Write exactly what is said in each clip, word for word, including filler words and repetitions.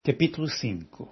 Capítulo cinco.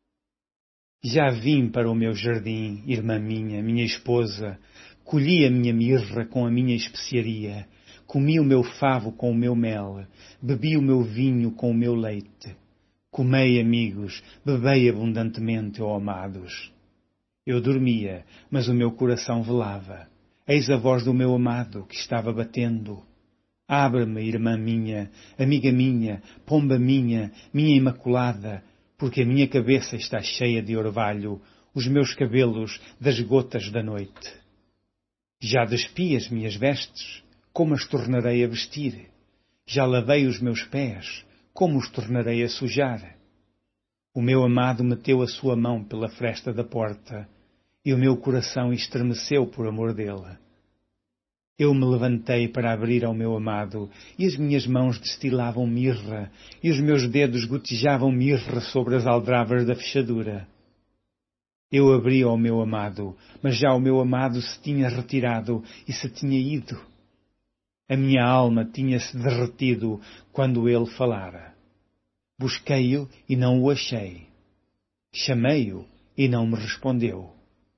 Já vim para o meu jardim, irmã minha, minha esposa, colhi a minha mirra com a minha especiaria, comi o meu favo com o meu mel, bebi o meu vinho com o meu leite. Comei, amigos, bebei abundantemente, ó amados. Eu dormia, mas o meu coração velava. Eis a voz do meu amado, que estava batendo. Abre-me, irmã minha, amiga minha, pomba minha, minha imaculada, porque a minha cabeça está cheia de orvalho, os meus cabelos das gotas da noite. Já despi as minhas vestes, como as tornarei a vestir? Já lavei os meus pés, como os tornarei a sujar? O meu amado meteu a sua mão pela fresta da porta, e o meu coração estremeceu por amor dele. Eu me levantei para abrir ao meu amado, e as minhas mãos destilavam mirra, e os meus dedos gotejavam mirra sobre as aldravas da fechadura. Eu abri ao meu amado, mas já o meu amado se tinha retirado e se tinha ido. A minha alma tinha-se derretido quando ele falara. Busquei-o e não o achei. Chamei-o e não me respondeu.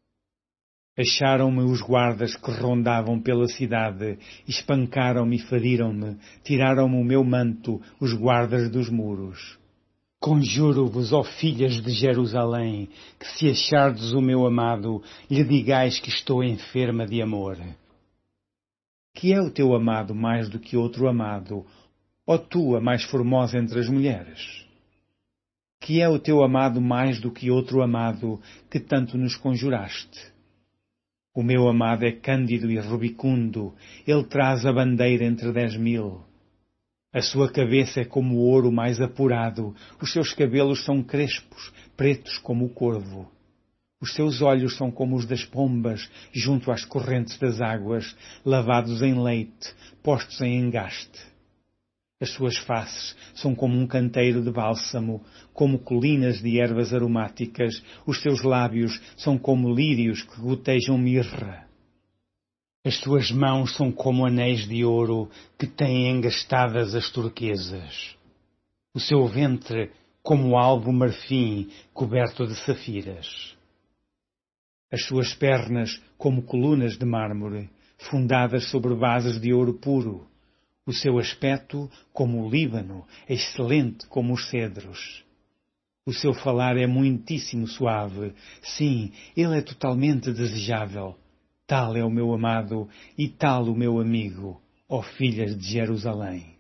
Acharam-me os guardas que rondavam pela cidade, espancaram-me e feriram-me, tiraram-me o meu manto, os guardas dos muros. Conjuro-vos, ó filhas de Jerusalém, que se achardes o meu amado, lhe digais que estou enferma de amor. Que é o teu amado mais do que outro amado, ó tu a mais formosa entre as mulheres? Que é o teu amado mais do que outro amado, que tanto nos conjuraste? O meu amado é cândido e rubicundo, ele traz a bandeira entre dez mil. A sua cabeça é como o ouro mais apurado, os seus cabelos são crespos, pretos como o corvo. Os seus olhos são como os das pombas, junto às correntes das águas, lavados em leite, postos em engaste. As suas faces são como um canteiro de bálsamo, como colinas de ervas aromáticas. Os seus lábios são como lírios que gotejam mirra. As suas mãos são como anéis de ouro que têm engastadas as turquesas. O seu ventre como alvo marfim coberto de safiras. As suas pernas como colunas de mármore, fundadas sobre bases de ouro puro. O seu aspecto como o Líbano, excelente como os cedros. O seu falar é muitíssimo suave. Sim, ele é totalmente desejável. Tal é o meu amado e tal o meu amigo, ó filhas de Jerusalém.